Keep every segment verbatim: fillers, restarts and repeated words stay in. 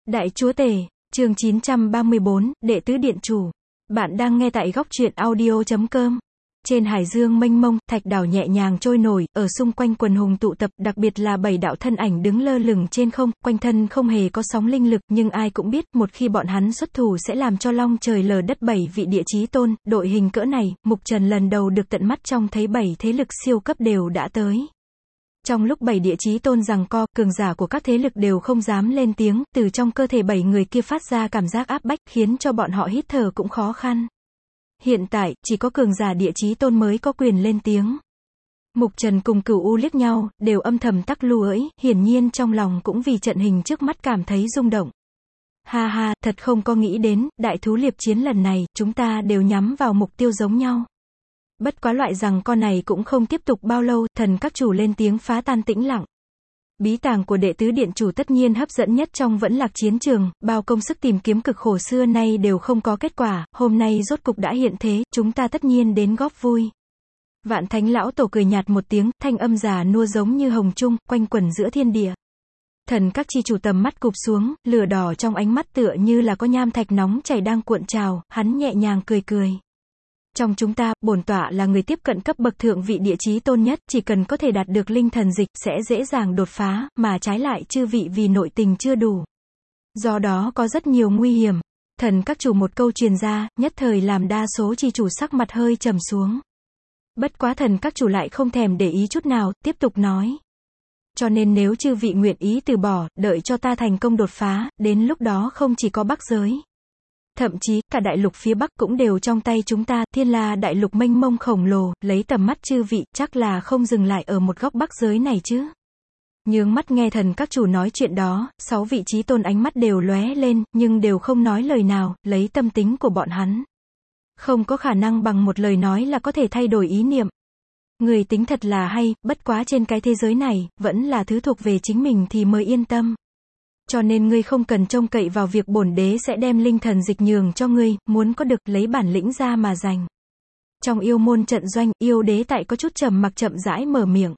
Đại Chúa Tể, chương chín trăm ba mươi bốn, Đệ tứ Điện Chủ. Bạn đang nghe tại góc truyện audio chấm com. Trên hải dương mênh mông, thạch đảo nhẹ nhàng trôi nổi, ở xung quanh quần hùng tụ tập, đặc biệt là bảy đạo thân ảnh đứng lơ lửng trên không, quanh thân không hề có sóng linh lực, nhưng ai cũng biết, một khi bọn hắn xuất thủ sẽ làm cho long trời lở đất. Bảy vị địa chí tôn, đội hình cỡ này, Mục Trần lần đầu được tận mắt trông thấy bảy thế lực siêu cấp đều đã tới. Trong lúc bảy địa chí tôn giằng co, cường giả của các thế lực đều không dám lên tiếng, từ trong cơ thể bảy người kia phát ra cảm giác áp bách, khiến cho bọn họ hít thở cũng khó khăn. Hiện tại, chỉ có cường giả địa chí tôn mới có quyền lên tiếng. Mục Trần cùng Cửu U liếc nhau, đều âm thầm tắc lưỡi, hiển nhiên trong lòng cũng vì trận hình trước mắt cảm thấy rung động. Ha ha, thật không có nghĩ đến, đại thú liệp chiến lần này, chúng ta đều nhắm vào mục tiêu giống nhau. Bất quá loại rằng con này cũng không tiếp tục bao lâu, thần các chủ lên tiếng phá tan tĩnh lặng. Bí tàng của đệ tứ điện chủ tất nhiên hấp dẫn nhất trong vẫn lạc chiến trường, bao công sức tìm kiếm cực khổ xưa nay đều không có kết quả, hôm nay rốt cục đã hiện thế, chúng ta tất nhiên đến góp vui. Vạn Thánh lão tổ cười nhạt một tiếng, thanh âm già nua giống như hồng trung, quanh quẩn giữa thiên địa. Thần các chi chủ tầm mắt cụp xuống, lửa đỏ trong ánh mắt tựa như là có nham thạch nóng chảy đang cuộn trào, hắn nhẹ nhàng cười cười. Trong chúng ta, bổn tọa là người tiếp cận cấp bậc thượng vị địa chí tôn nhất, chỉ cần có thể đạt được linh thần dịch, sẽ dễ dàng đột phá, mà trái lại chư vị vì nội tình chưa đủ. Do đó có rất nhiều nguy hiểm. Thần các chủ một câu truyền ra, nhất thời làm đa số chi chủ sắc mặt hơi trầm xuống. Bất quá thần các chủ lại không thèm để ý chút nào, tiếp tục nói. Cho nên nếu chư vị nguyện ý từ bỏ, đợi cho ta thành công đột phá, đến lúc đó không chỉ có Bắc giới. Thậm chí, cả đại lục phía Bắc cũng đều trong tay chúng ta, thiên la đại lục mênh mông khổng lồ, lấy tầm mắt chư vị, chắc là không dừng lại ở một góc Bắc giới này chứ. Nhướng mắt nghe thần các chủ nói chuyện đó, sáu vị chí tôn ánh mắt đều lóe lên, nhưng đều không nói lời nào, lấy tâm tính của bọn hắn. Không có khả năng bằng một lời nói là có thể thay đổi ý niệm. Người tính thật là hay, bất quá trên cái thế giới này, vẫn là thứ thuộc về chính mình thì mới yên tâm. Cho nên ngươi không cần trông cậy vào việc bổn đế sẽ đem linh thần dịch nhường cho ngươi, muốn có được, lấy bản lĩnh ra mà giành. Trong yêu môn trận doanh, yêu đế tại có chút trầm mặc chậm rãi mở miệng.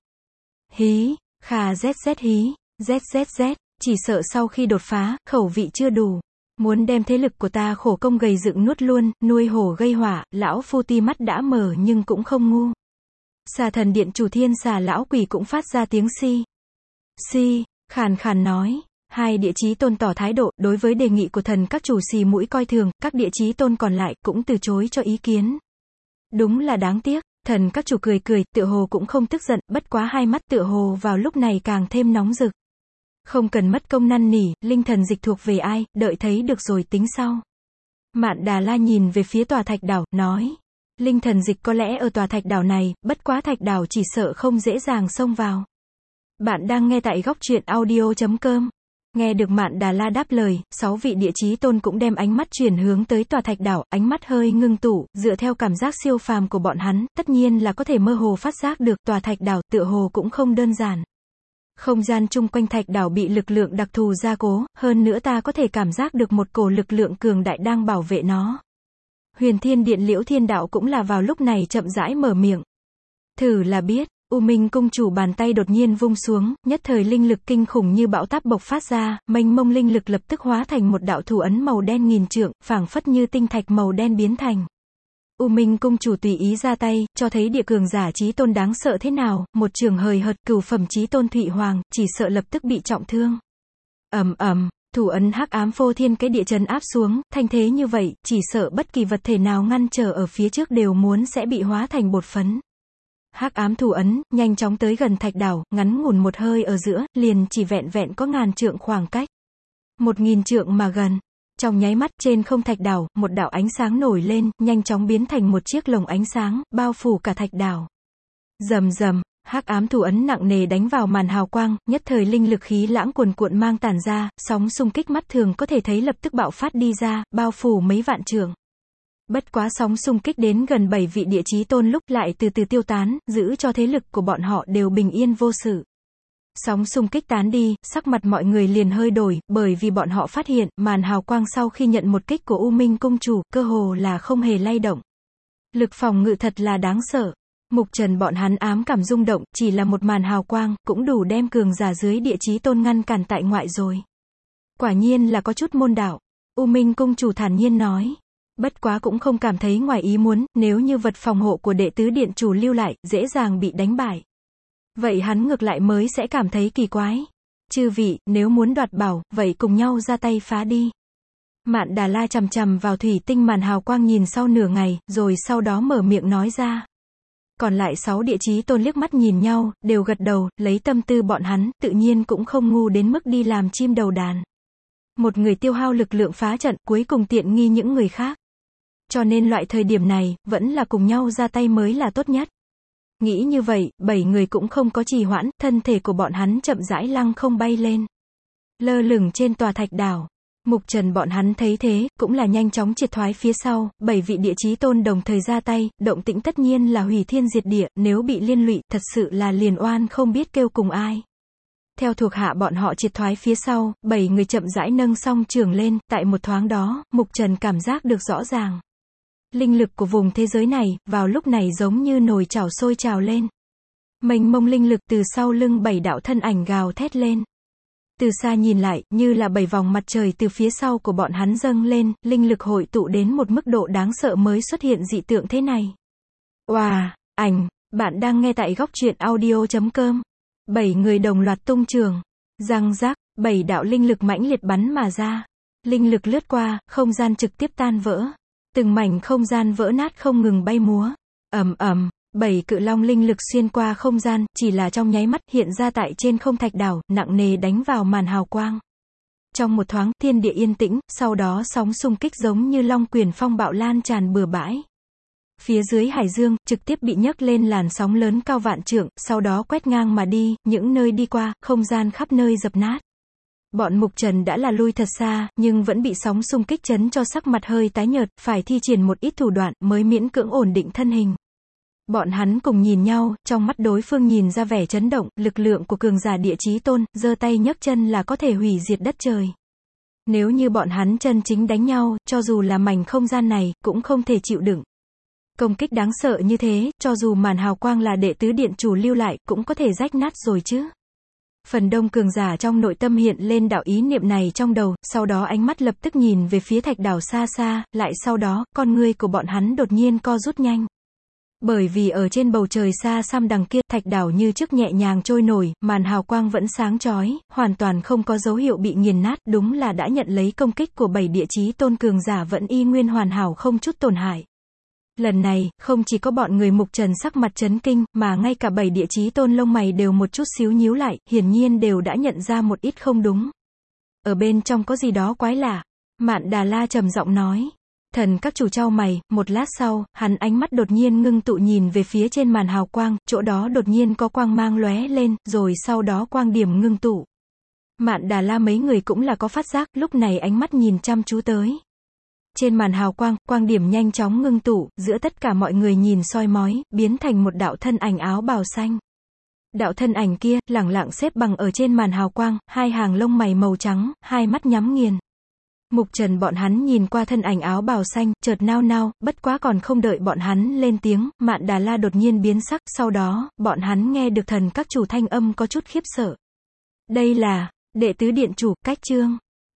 Hí, khà zz hí, zzz, chỉ sợ sau khi đột phá, khẩu vị chưa đủ. Muốn đem thế lực của ta khổ công gầy dựng nuốt luôn, nuôi hổ gây hỏa, lão phu ti mắt đã mở nhưng cũng không ngu. Xà thần điện chủ thiên xà lão quỷ cũng phát ra tiếng si. Si, khàn khàn nói. Hai địa chí tôn tỏ thái độ, đối với đề nghị của thần các chủ xì mũi coi thường, các địa chí tôn còn lại cũng từ chối cho ý kiến. Đúng là đáng tiếc, thần các chủ cười cười, tựa hồ cũng không tức giận, bất quá hai mắt tựa hồ vào lúc này càng thêm nóng rực. Không cần mất công năn nỉ, linh thần dịch thuộc về ai, đợi thấy được rồi tính sau. Mạn Đà La nhìn về phía tòa thạch đảo, nói. Linh thần dịch có lẽ ở tòa thạch đảo này, bất quá thạch đảo chỉ sợ không dễ dàng xông vào. Bạn đang nghe tại góc truyện audio chấm com. Nghe được Mạn Đà La đáp lời, sáu vị địa chí tôn cũng đem ánh mắt chuyển hướng tới tòa thạch đảo, ánh mắt hơi ngưng tụ, dựa theo cảm giác siêu phàm của bọn hắn, tất nhiên là có thể mơ hồ phát giác được tòa thạch đảo tựa hồ cũng không đơn giản. Không gian chung quanh thạch đảo bị lực lượng đặc thù gia cố, hơn nữa ta có thể cảm giác được một cổ lực lượng cường đại đang bảo vệ nó. Huyền Thiên Điện Liễu Thiên Đạo cũng là vào lúc này chậm rãi mở miệng. Thử là biết. U Minh cung chủ bàn tay đột nhiên vung xuống, nhất thời linh lực kinh khủng như bão táp bộc phát ra, mênh mông linh lực lập tức hóa thành một đạo thủ ấn màu đen nghìn trượng, phảng phất như tinh thạch màu đen biến thành. U Minh cung chủ tùy ý ra tay, cho thấy địa cường giả chí tôn đáng sợ thế nào, một trường hời hợt cửu phẩm chí tôn Thụy Hoàng, chỉ sợ lập tức bị trọng thương. Ầm ầm, thủ ấn hắc ám phô thiên cái địa trấn áp xuống, thanh thế như vậy, chỉ sợ bất kỳ vật thể nào ngăn trở ở phía trước đều muốn sẽ bị hóa thành bột phấn. Hắc ám thủ ấn, nhanh chóng tới gần thạch đảo, ngắn ngủn một hơi ở giữa, liền chỉ vẹn vẹn có ngàn trượng khoảng cách. Một nghìn trượng mà gần. Trong nháy mắt, trên không thạch đảo, một đạo ánh sáng nổi lên, nhanh chóng biến thành một chiếc lồng ánh sáng, bao phủ cả thạch đảo. Rầm rầm, hắc ám thủ ấn nặng nề đánh vào màn hào quang, nhất thời linh lực khí lãng cuồn cuộn mang tản ra, sóng xung kích mắt thường có thể thấy lập tức bạo phát đi ra, bao phủ mấy vạn trượng. Bất quá sóng xung kích đến gần bảy vị địa chí tôn lúc lại từ từ tiêu tán, giữ cho thế lực của bọn họ đều bình yên vô sự. Sóng xung kích tán đi, sắc mặt mọi người liền hơi đổi, bởi vì bọn họ phát hiện, màn hào quang sau khi nhận một kích của U Minh cung chủ, cơ hồ là không hề lay động. Lực phòng ngự thật là đáng sợ. Mục Trần bọn hắn ám cảm rung động, chỉ là một màn hào quang, cũng đủ đem cường giả dưới địa chí tôn ngăn cản tại ngoại rồi. Quả nhiên là có chút môn đạo. U Minh cung chủ thản nhiên nói. Bất quá cũng không cảm thấy ngoài ý muốn, nếu như vật phòng hộ của đệ tứ điện chủ lưu lại, dễ dàng bị đánh bại. Vậy hắn ngược lại mới sẽ cảm thấy kỳ quái. Chư vị, nếu muốn đoạt bảo, vậy cùng nhau ra tay phá đi. Mạn Đà La chằm chằm vào thủy tinh màn hào quang nhìn sau nửa ngày, rồi sau đó mở miệng nói ra. Còn lại sáu địa chí tôn liếc mắt nhìn nhau, đều gật đầu, lấy tâm tư bọn hắn, tự nhiên cũng không ngu đến mức đi làm chim đầu đàn. Một người tiêu hao lực lượng phá trận, cuối cùng tiện nghi những người khác. Cho nên loại thời điểm này, vẫn là cùng nhau ra tay mới là tốt nhất. Nghĩ như vậy, bảy người cũng không có trì hoãn, thân thể của bọn hắn chậm rãi lăng không bay lên. Lơ lửng trên tòa thạch đảo. Mục Trần bọn hắn thấy thế, cũng là nhanh chóng triệt thoái phía sau, bảy vị địa chí tôn đồng thời ra tay, động tĩnh tất nhiên là hủy thiên diệt địa, nếu bị liên lụy, thật sự là liền oan không biết kêu cùng ai. Theo thuộc hạ bọn họ triệt thoái phía sau, bảy người chậm rãi nâng song trường lên, tại một thoáng đó, Mục Trần cảm giác được rõ ràng. Linh lực của vùng thế giới này, vào lúc này giống như nồi chảo sôi trào lên. Mênh mông linh lực từ sau lưng bảy đạo thân ảnh gào thét lên. Từ xa nhìn lại, như là bảy vòng mặt trời từ phía sau của bọn hắn dâng lên, linh lực hội tụ đến một mức độ đáng sợ mới xuất hiện dị tượng thế này. Wow, ảnh, bạn đang nghe tại góc truyện audio chấm com. Bảy người đồng loạt tung trường. Răng rác, bảy đạo linh lực mãnh liệt bắn mà ra. Linh lực lướt qua, không gian trực tiếp tan vỡ. Từng mảnh không gian vỡ nát không ngừng bay múa. Ầm ầm, bảy cự long linh lực xuyên qua không gian, chỉ là trong nháy mắt hiện ra tại trên không thạch đảo, nặng nề đánh vào màn hào quang. Trong một thoáng, thiên địa yên tĩnh, sau đó sóng xung kích giống như long quyển phong bạo lan tràn bừa bãi. Phía dưới hải dương, trực tiếp bị nhấc lên làn sóng lớn cao vạn trượng, sau đó quét ngang mà đi, những nơi đi qua, không gian khắp nơi dập nát. Bọn Mục Trần đã là lui thật xa, nhưng vẫn bị sóng xung kích chấn cho sắc mặt hơi tái nhợt, phải thi triển một ít thủ đoạn, mới miễn cưỡng ổn định thân hình. Bọn hắn cùng nhìn nhau, trong mắt đối phương nhìn ra vẻ chấn động, lực lượng của cường giả địa chí tôn, giơ tay nhấc chân là có thể hủy diệt đất trời. Nếu như bọn hắn chân chính đánh nhau, cho dù là mảnh không gian này, cũng không thể chịu đựng. Công kích đáng sợ như thế, cho dù màn hào quang là đệ tứ điện chủ lưu lại, cũng có thể rách nát rồi chứ. Phần đông cường giả trong nội tâm hiện lên đạo ý niệm này trong đầu, sau đó ánh mắt lập tức nhìn về phía thạch đảo xa xa, lại sau đó, con ngươi của bọn hắn đột nhiên co rút nhanh. Bởi vì ở trên bầu trời xa xăm đằng kia, thạch đảo như trước nhẹ nhàng trôi nổi, màn hào quang vẫn sáng chói, hoàn toàn không có dấu hiệu bị nghiền nát, đúng là đã nhận lấy công kích của bảy địa chí tôn cường giả vẫn y nguyên hoàn hảo không chút tổn hại. Lần này, không chỉ có bọn người Mục Trần sắc mặt chấn kinh, mà ngay cả bảy địa chí tôn lông mày đều một chút xíu nhíu lại, hiển nhiên đều đã nhận ra một ít không đúng. Ở bên trong có gì đó quái lạ. Mạn Đà La trầm giọng nói. Thần các chủ chau mày, một lát sau, hắn ánh mắt đột nhiên ngưng tụ nhìn về phía trên màn hào quang, chỗ đó đột nhiên có quang mang lóe lên, rồi sau đó quang điểm ngưng tụ. Mạn Đà La mấy người cũng là có phát giác, lúc này ánh mắt nhìn chăm chú tới. Trên màn hào quang, quang điểm nhanh chóng ngưng tụ, giữa tất cả mọi người nhìn soi mói, biến thành một đạo thân ảnh áo bào xanh. Đạo thân ảnh kia, lẳng lặng xếp bằng ở trên màn hào quang, hai hàng lông mày màu trắng, hai mắt nhắm nghiền. Mục Trần bọn hắn nhìn qua thân ảnh áo bào xanh, chợt nao nao, bất quá còn không đợi bọn hắn lên tiếng, Mạn Đà La đột nhiên biến sắc, sau đó, bọn hắn nghe được thần các chủ thanh âm có chút khiếp sợ. Đây là, đệ tứ điện chủ, cách chương.